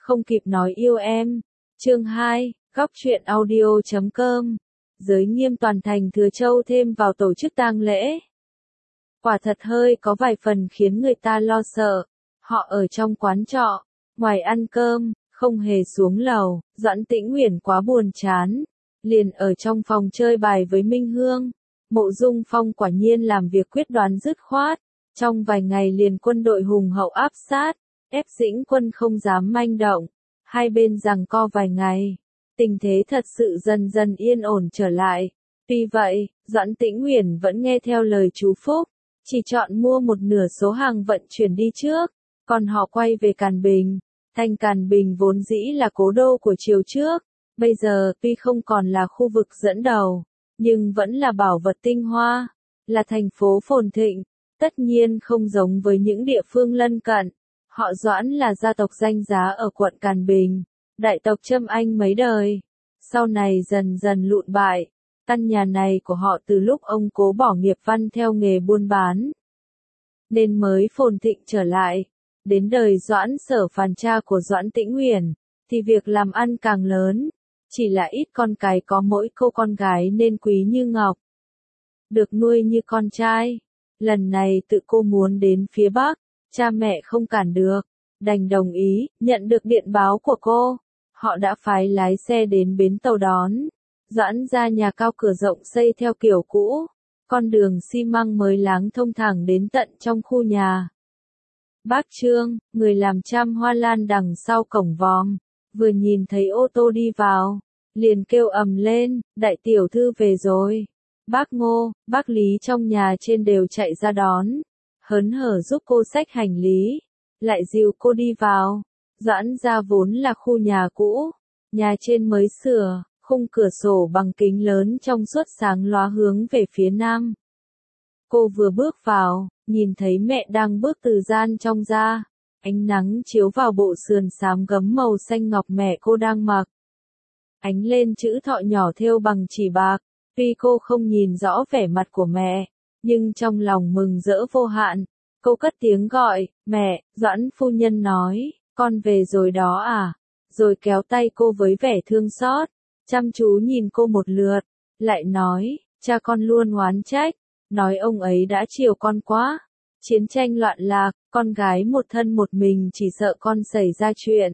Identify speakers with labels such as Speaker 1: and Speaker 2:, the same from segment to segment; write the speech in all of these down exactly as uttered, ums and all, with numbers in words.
Speaker 1: không kịp nói yêu em. Chương hai, góc truyện audio chấm com. Giới nghiêm toàn thành Thừa Châu thêm vào tổ chức tang lễ. Quả thật hơi có vài phần khiến người ta lo sợ. Họ ở trong quán trọ, ngoài ăn cơm, không hề xuống lầu. Doãn Tĩnh Uyển quá buồn chán, liền ở trong phòng chơi bài với Minh Hương. Mộ Dung Phong quả nhiên làm việc quyết đoán dứt khoát, trong vài ngày liền quân đội hùng hậu áp sát, ép Dĩnh Quân không dám manh động. Hai bên giằng co vài ngày, tình thế thật sự dần dần yên ổn trở lại. Tuy vậy, Doãn Tĩnh Uyển vẫn nghe theo lời chú Phúc, chỉ chọn mua một nửa số hàng vận chuyển đi trước, còn họ quay về Càn Bình. Thành Càn Bình vốn dĩ là cố đô của triều trước, bây giờ tuy không còn là khu vực dẫn đầu, nhưng vẫn là bảo vật tinh hoa, là thành phố phồn thịnh, tất nhiên không giống với những địa phương lân cận. Họ Doãn là gia tộc danh giá ở quận Càn Bình, đại tộc Trâm Anh mấy đời, sau này dần dần lụn bại. Căn nhà này của họ từ lúc ông cố bỏ nghiệp văn theo nghề buôn bán, nên mới phồn thịnh trở lại. Đến đời Doãn Sở Phàn cha của Doãn Tĩnh Uyển, thì việc làm ăn càng lớn, chỉ là ít con cái có mỗi cô con gái nên quý như ngọc, được nuôi như con trai. Lần này tự cô muốn đến phía Bắc, cha mẹ không cản được, đành đồng ý. Nhận được điện báo của cô, họ đã phái lái xe đến bến tàu đón. Doãn ra nhà cao cửa rộng xây theo kiểu cũ, con đường xi măng mới láng thông thẳng đến tận trong khu nhà. Bác Trương, người làm trăm hoa lan đằng sau cổng vòm, vừa nhìn thấy ô tô đi vào, liền kêu ầm lên, đại tiểu thư về rồi. Bác Ngô, bác Lý trong nhà trên đều chạy ra đón, hớn hở giúp cô xách hành lý, lại dìu cô đi vào. Doãn gia vốn là khu nhà cũ, nhà trên mới sửa, khung cửa sổ bằng kính lớn trong suốt sáng lóa hướng về phía nam. Cô vừa bước vào, nhìn thấy mẹ đang bước từ gian trong ra, ánh nắng chiếu vào bộ sườn xám gấm màu xanh ngọc mẹ cô đang mặc. Ánh lên chữ thọ nhỏ thêu bằng chỉ bạc, tuy cô không nhìn rõ vẻ mặt của mẹ, nhưng trong lòng mừng rỡ vô hạn. Cô cất tiếng gọi, mẹ. Doãn phu nhân nói, con về rồi đó à, rồi kéo tay cô với vẻ thương xót, chăm chú nhìn cô một lượt, lại nói, cha con luôn oán trách, nói ông ấy đã chiều con quá. Chiến tranh loạn lạc, con gái một thân một mình chỉ sợ con xảy ra chuyện.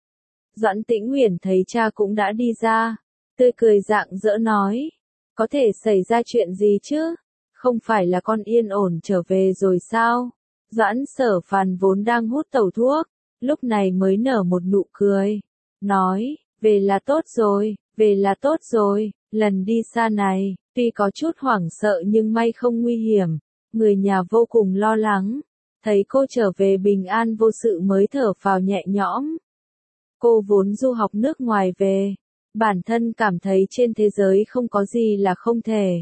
Speaker 1: Doãn Tĩnh Uyển thấy cha cũng đã đi ra, tươi cười rạng rỡ nói, có thể xảy ra chuyện gì chứ, không phải là con yên ổn trở về rồi sao? Doãn Sở Phàn vốn đang hút tẩu thuốc, lúc này mới nở một nụ cười, nói, về là tốt rồi, về là tốt rồi. Lần đi xa này, tuy có chút hoảng sợ nhưng may không nguy hiểm, người nhà vô cùng lo lắng, thấy cô trở về bình an vô sự mới thở phào nhẹ nhõm. Cô vốn du học nước ngoài về, bản thân cảm thấy trên thế giới không có gì là không thể.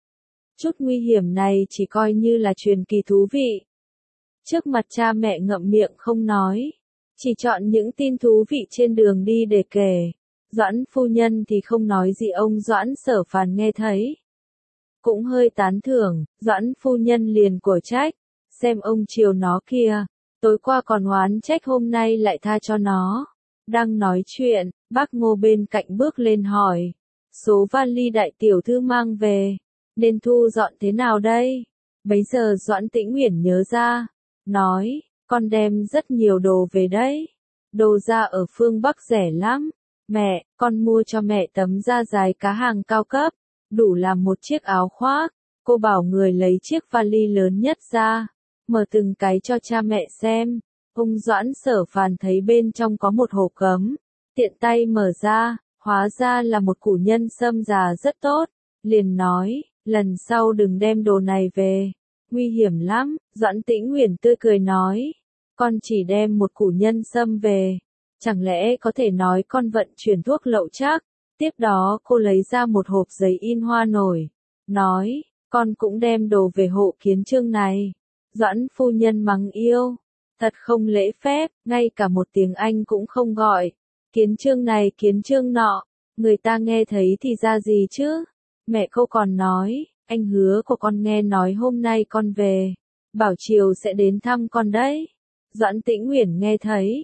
Speaker 1: Chút nguy hiểm này chỉ coi như là truyền kỳ thú vị. Trước mặt cha mẹ ngậm miệng không nói, chỉ chọn những tin thú vị trên đường đi để kể. Doãn phu nhân thì không nói gì, ông Doãn Sở Phàn nghe thấy cũng hơi tán thưởng. Doãn phu nhân liền cổ trách, xem ông chiều nó kìa, tối qua còn oán trách hôm nay lại tha cho nó. Đang nói chuyện, bác Ngô bên cạnh bước lên hỏi, số vali đại tiểu thư mang về, nên thu dọn thế nào đây? Bấy giờ Doãn Tĩnh Uyển nhớ ra, nói, con đem rất nhiều đồ về đấy, đồ da ở phương Bắc rẻ lắm. Mẹ, con mua cho mẹ tấm da dài cá hàng cao cấp, đủ làm một chiếc áo khoác. Cô bảo người lấy chiếc vali lớn nhất ra, mở từng cái cho cha mẹ xem. Ông Doãn Sở Phàn thấy bên trong có một hộp gấm, tiện tay mở ra, hóa ra là một củ nhân sâm già rất tốt, liền nói, lần sau đừng đem đồ này về, nguy hiểm lắm. Doãn Tĩnh Uyển tươi cười nói, con chỉ đem một củ nhân sâm về, chẳng lẽ có thể nói con vận chuyển thuốc lậu chắc? Tiếp đó cô lấy ra một hộp giấy in hoa nổi, nói, con cũng đem đồ về hộ kiến trương này. Doãn phu nhân mắng yêu, thật không lễ phép, ngay cả một tiếng Anh cũng không gọi. Kiến trương này kiến trương nọ, người ta nghe thấy thì ra gì chứ? Mẹ cô còn nói, anh hứa của con nghe nói hôm nay con về, bảo chiều sẽ đến thăm con đấy. Doãn Tĩnh Uyển nghe thấy,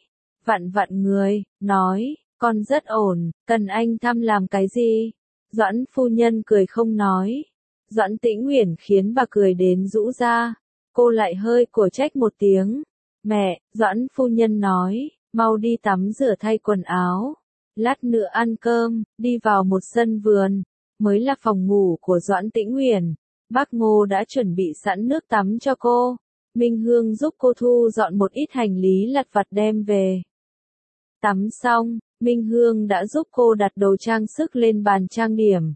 Speaker 1: vặn vặn người, nói, con rất ổn, cần anh thăm làm cái gì? Doãn phu nhân cười không nói. Doãn Tĩnh Uyển khiến bà cười đến rũ ra. Cô lại hơi cổ trách một tiếng. Mẹ, Doãn phu nhân nói, mau đi tắm rửa thay quần áo. Lát nữa ăn cơm, đi vào một sân vườn, mới là phòng ngủ của Doãn Tĩnh Uyển. Bác Ngô đã chuẩn bị sẵn nước tắm cho cô. Minh Hương giúp cô thu dọn một ít hành lý lặt vặt đem về. Tắm xong, Minh Hương đã giúp cô đặt đồ trang sức lên bàn trang điểm.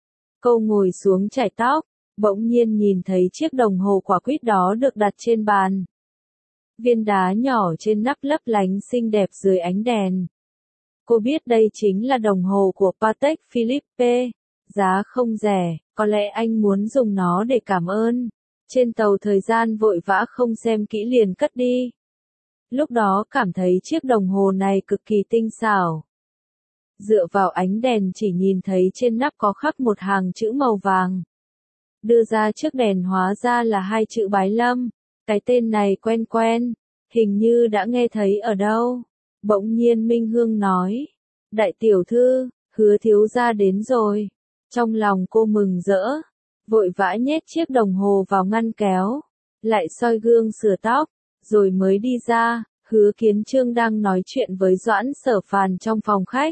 Speaker 1: Cô ngồi xuống chải tóc, bỗng nhiên nhìn thấy chiếc đồng hồ quả quýt đó được đặt trên bàn. Viên đá nhỏ trên nắp lấp lánh xinh đẹp dưới ánh đèn. Cô biết đây chính là đồng hồ của Patek Philippe, giá không rẻ, có lẽ anh muốn dùng nó để cảm ơn. Trên tàu thời gian vội vã không xem kỹ liền cất đi. Lúc đó cảm thấy chiếc đồng hồ này cực kỳ tinh xảo. Dựa vào ánh đèn chỉ nhìn thấy trên nắp có khắc một hàng chữ màu vàng. Đưa ra trước đèn hóa ra là hai chữ Bái Lâm. Cái tên này quen quen, hình như đã nghe thấy ở đâu. Bỗng nhiên Minh Hương nói, đại tiểu thư, Hứa thiếu gia đến rồi. Trong lòng cô mừng rỡ, vội vã nhét chiếc đồng hồ vào ngăn kéo, lại soi gương sửa tóc, rồi mới đi ra. Hứa Kiến Trương đang nói chuyện với Doãn Sở Phàn trong phòng khách.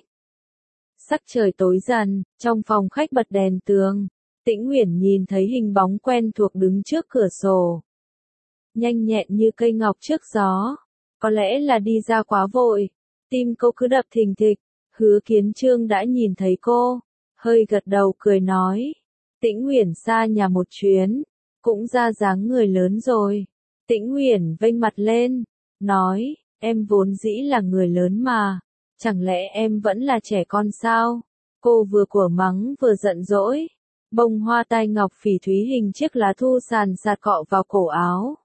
Speaker 1: Sắc trời tối dần, trong phòng khách bật đèn tường. Tĩnh Uyển nhìn thấy hình bóng quen thuộc đứng trước cửa sổ. Nhanh nhẹn như cây ngọc trước gió. Có lẽ là đi ra quá vội. Tim cô cứ đập thình thịch. Hứa Kiến Trương đã nhìn thấy cô. Hơi gật đầu cười nói. Tĩnh Uyển xa nhà một chuyến. Cũng ra dáng người lớn rồi. Tĩnh Uyển vênh mặt lên. Nói, em vốn dĩ là người lớn mà. Chẳng lẽ em vẫn là trẻ con sao? Cô vừa của mắng vừa giận dỗi. Bông hoa tai ngọc phỉ thúy hình chiếc lá thu sàn sạt cọ vào cổ áo.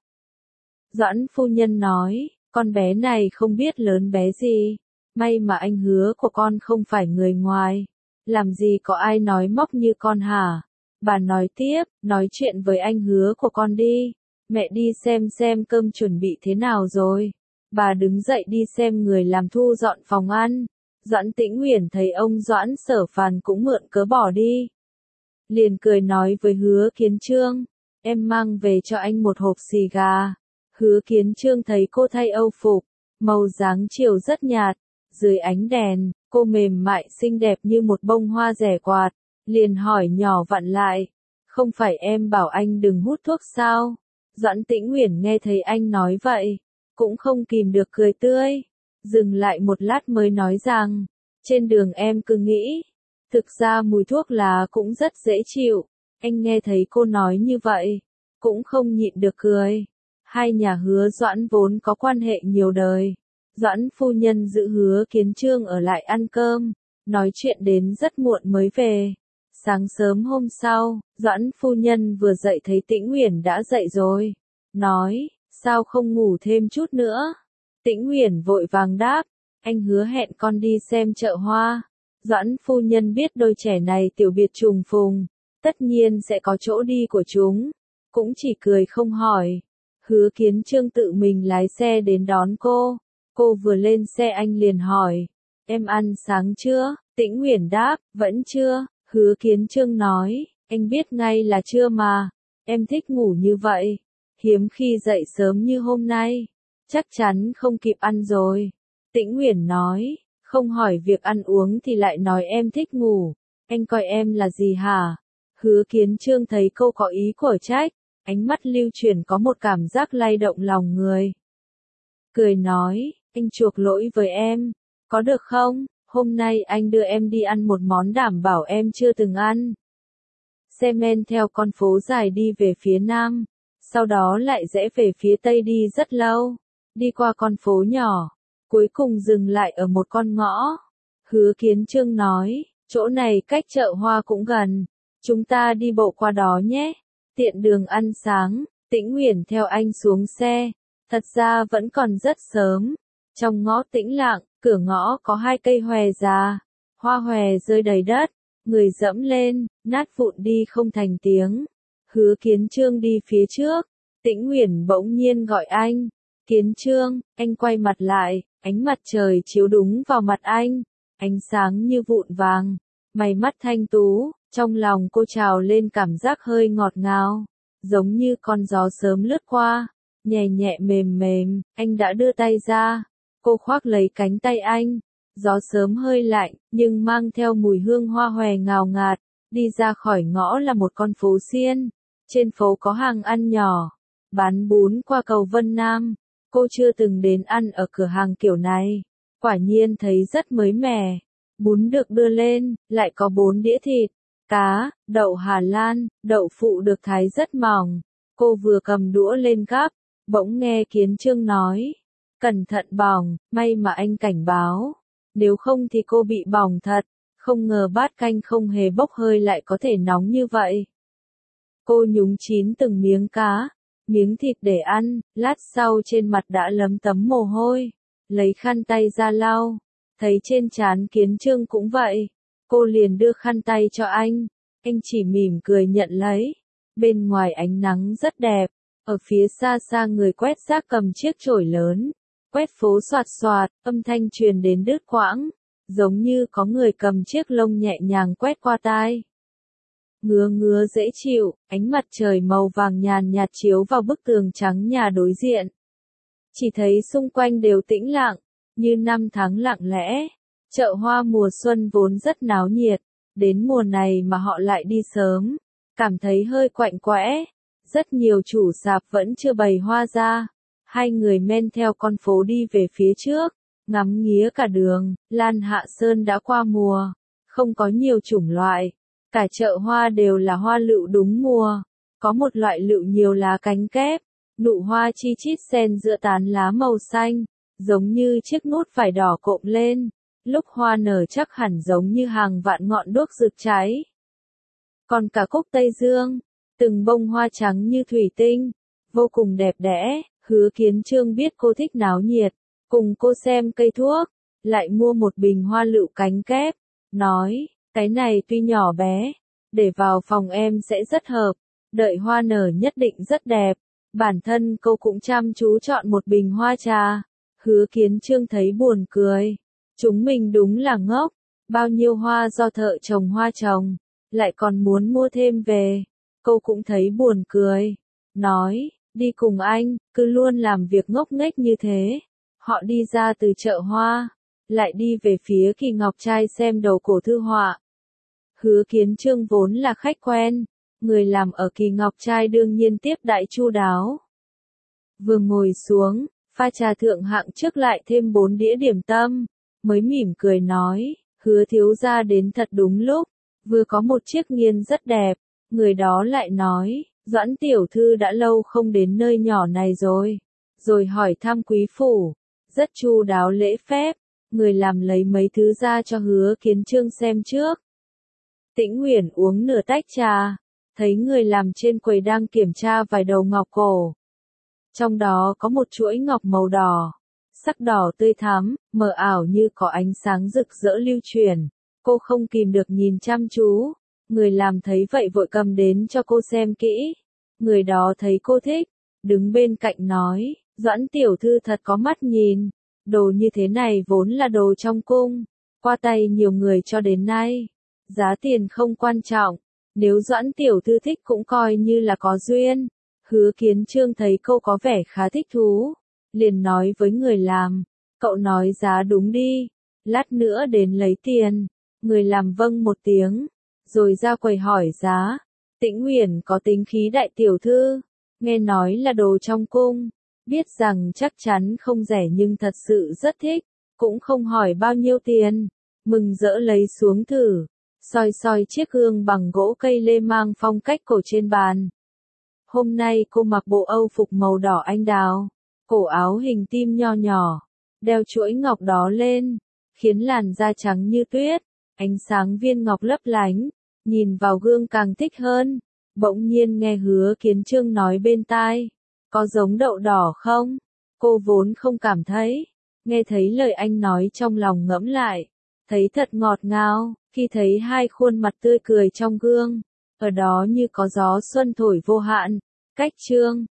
Speaker 1: Doãn phu nhân nói, con bé này không biết lớn bé gì. May mà anh Hứa của con không phải người ngoài. Làm gì có ai nói móc như con hả? Bà nói tiếp, nói chuyện với anh Hứa của con đi. Mẹ đi xem xem cơm chuẩn bị thế nào rồi. Bà đứng dậy đi xem người làm thu dọn phòng ăn. Doãn Tĩnh Uyển thấy ông Doãn Sở Phàn cũng mượn cớ bỏ đi. Liền cười nói với Hứa Kiến Trương, em mang về cho anh một hộp xì gà. Hứa Kiến Trương thấy cô thay âu phục, màu dáng chiều rất nhạt, dưới ánh đèn, cô mềm mại xinh đẹp như một bông hoa rẻ quạt, liền hỏi nhỏ vặn lại, không phải em bảo anh đừng hút thuốc sao? Doãn Tĩnh Uyển nghe thấy anh nói vậy, cũng không kìm được cười tươi, dừng lại một lát mới nói rằng, trên đường em cứ nghĩ, thực ra mùi thuốc lá cũng rất dễ chịu. Anh nghe thấy cô nói như vậy, cũng không nhịn được cười. Hai nhà Hứa Doãn vốn có quan hệ nhiều đời. Doãn phu nhân giữ Hứa Kiến Trương ở lại ăn cơm, nói chuyện đến rất muộn mới về. Sáng sớm hôm sau, Doãn phu nhân vừa dậy thấy Tĩnh Uyển đã dậy rồi. Nói, sao không ngủ thêm chút nữa? Tĩnh Uyển vội vàng đáp, anh hứa hẹn con đi xem chợ hoa. Doãn phu nhân biết đôi trẻ này tiểu biệt trùng phùng, tất nhiên sẽ có chỗ đi của chúng, cũng chỉ cười không hỏi. Hứa Kiến Trương tự mình lái xe đến đón cô, cô vừa lên xe anh liền hỏi, em ăn sáng chưa? Tĩnh Uyển đáp, vẫn chưa. Hứa Kiến Trương nói, anh biết ngay là chưa mà, em thích ngủ như vậy, hiếm khi dậy sớm như hôm nay, chắc chắn không kịp ăn rồi. Tĩnh Uyển nói, không hỏi việc ăn uống thì lại nói em thích ngủ, anh coi em là gì hả? Hứa Kiến Trương thấy câu có ý của trách, ánh mắt lưu chuyển có một cảm giác lay động lòng người. Cười nói, anh chuộc lỗi với em, có được không? Hôm nay anh đưa em đi ăn một món đảm bảo em chưa từng ăn. Xe men theo con phố dài đi về phía nam, sau đó lại rẽ về phía tây đi rất lâu, đi qua con phố nhỏ, cuối cùng dừng lại ở một con ngõ. Hứa Kiến Trương nói, chỗ này cách chợ hoa cũng gần, chúng ta đi bộ qua đó nhé, tiện đường ăn sáng. Tĩnh Uyển theo anh xuống xe, thật ra vẫn còn rất sớm, trong ngõ tĩnh lặng, cửa ngõ có hai cây hòe già, hoa hòe rơi đầy đất, người dẫm lên, nát vụn đi không thành tiếng. Hứa Kiến Trương đi phía trước, Tĩnh Uyển bỗng nhiên gọi anh, Kiến Trương, anh quay mặt lại, ánh mặt trời chiếu đúng vào mặt anh, ánh sáng như vụn vàng, mày mắt thanh tú, trong lòng cô trào lên cảm giác hơi ngọt ngào, giống như con gió sớm lướt qua, nhẹ nhẹ mềm mềm, anh đã đưa tay ra, cô khoác lấy cánh tay anh, gió sớm hơi lạnh, nhưng mang theo mùi hương hoa hòe ngào ngạt, đi ra khỏi ngõ là một con phố xiên, trên phố có hàng ăn nhỏ, bán bún qua cầu Vân Nam. Cô chưa từng đến ăn ở cửa hàng kiểu này, quả nhiên thấy rất mới mẻ. Bún được đưa lên, lại có bốn đĩa thịt, cá, đậu Hà Lan, đậu phụ được thái rất mỏng. Cô vừa cầm đũa lên gắp, bỗng nghe Kiến Trương nói, cẩn thận bỏng, may mà anh cảnh báo, nếu không thì cô bị bỏng thật, không ngờ bát canh không hề bốc hơi lại có thể nóng như vậy. Cô nhúng chín từng miếng cá, miếng thịt để ăn, lát sau trên mặt đã lấm tấm mồ hôi, lấy khăn tay ra lau, thấy trên trán Kiến Trương cũng vậy, cô liền đưa khăn tay cho anh, anh chỉ mỉm cười nhận lấy, bên ngoài ánh nắng rất đẹp, ở phía xa xa người quét rác cầm chiếc chổi lớn, quét phố xoạt xoạt, âm thanh truyền đến đứt quãng, giống như có người cầm chiếc lông nhẹ nhàng quét qua tai. Ngứa ngứa dễ chịu, ánh mặt trời màu vàng nhàn nhạt chiếu vào bức tường trắng nhà đối diện. Chỉ thấy xung quanh đều tĩnh lặng, như năm tháng lặng lẽ. Chợ hoa mùa xuân vốn rất náo nhiệt, đến mùa này mà họ lại đi sớm, cảm thấy hơi quạnh quẽ. Rất nhiều chủ sạp vẫn chưa bày hoa ra. Hai người men theo con phố đi về phía trước, ngắm nghía cả đường. Lan Hạ Sơn đã qua mùa, không có nhiều chủng loại. Cả chợ hoa đều là hoa lựu đúng mùa, có một loại lựu nhiều lá cánh kép, nụ hoa chi chít xen giữa tán lá màu xanh, giống như chiếc nút vải đỏ cộm lên, lúc hoa nở chắc hẳn giống như hàng vạn ngọn đuốc rực cháy. Còn cả cúc Tây Dương, từng bông hoa trắng như thủy tinh, vô cùng đẹp đẽ. Hứa Kiến Trương biết cô thích náo nhiệt, cùng cô xem cây thuốc, lại mua một bình hoa lựu cánh kép, nói, cái này tuy nhỏ bé, để vào phòng em sẽ rất hợp, đợi hoa nở nhất định rất đẹp. Bản thân cô cũng chăm chú chọn một bình hoa trà. Hứa Kiến Trương thấy buồn cười, chúng mình đúng là ngốc, bao nhiêu hoa do thợ trồng hoa trồng, lại còn muốn mua thêm về. Cô cũng thấy buồn cười, nói, đi cùng anh, cứ luôn làm việc ngốc nghếch như thế. Họ đi ra từ chợ hoa, lại đi về phía Kỳ Ngọc Trai xem đầu cổ thư họa. Hứa Kiến Trương vốn là khách quen, người làm ở Kỳ Ngọc Trai đương nhiên tiếp đãi chu đáo. Vừa ngồi xuống, pha trà thượng hạng trước lại thêm bốn đĩa điểm tâm, mới mỉm cười nói, Hứa thiếu gia đến thật đúng lúc, vừa có một chiếc nghiên rất đẹp, người đó lại nói, Doãn tiểu thư đã lâu không đến nơi nhỏ này rồi, rồi hỏi thăm quý phủ, rất chu đáo lễ phép, người làm lấy mấy thứ ra cho Hứa Kiến Trương xem trước. Tĩnh Uyển uống nửa tách trà, thấy người làm trên quầy đang kiểm tra vài đầu ngọc cổ. Trong đó có một chuỗi ngọc màu đỏ, sắc đỏ tươi thắm, mờ ảo như có ánh sáng rực rỡ lưu truyền. Cô không kìm được nhìn chăm chú, người làm thấy vậy vội cầm đến cho cô xem kỹ. Người đó thấy cô thích, đứng bên cạnh nói, Doãn tiểu thư thật có mắt nhìn, đồ như thế này vốn là đồ trong cung, qua tay nhiều người cho đến nay. Giá tiền không quan trọng, nếu Doãn tiểu thư thích cũng coi như là có duyên. Hứa Kiến Trương thấy cô có vẻ khá thích thú, liền nói với người làm, cậu nói giá đúng đi, lát nữa đến lấy tiền. Người làm vâng một tiếng, rồi ra quầy hỏi giá. Tĩnh Uyển có tính khí đại tiểu thư, nghe nói là đồ trong cung, biết rằng chắc chắn không rẻ nhưng thật sự rất thích, cũng không hỏi bao nhiêu tiền, mừng rỡ lấy xuống thử, soi soi chiếc gương bằng gỗ cây lê mang phong cách cổ trên bàn. Hôm nay cô mặc bộ âu phục màu đỏ anh đào, cổ áo hình tim nho nhỏ, đeo chuỗi ngọc đó lên, khiến làn da trắng như tuyết, ánh sáng viên ngọc lấp lánh, nhìn vào gương càng thích hơn. Bỗng nhiên nghe Hứa Kiến Trương nói bên tai, có giống đậu đỏ không? Cô vốn không cảm thấy, nghe thấy lời anh nói trong lòng ngẫm lại, thấy thật ngọt ngào, khi thấy hai khuôn mặt tươi cười trong gương, ở đó như có gió xuân thổi vô hạn. Cách Trương,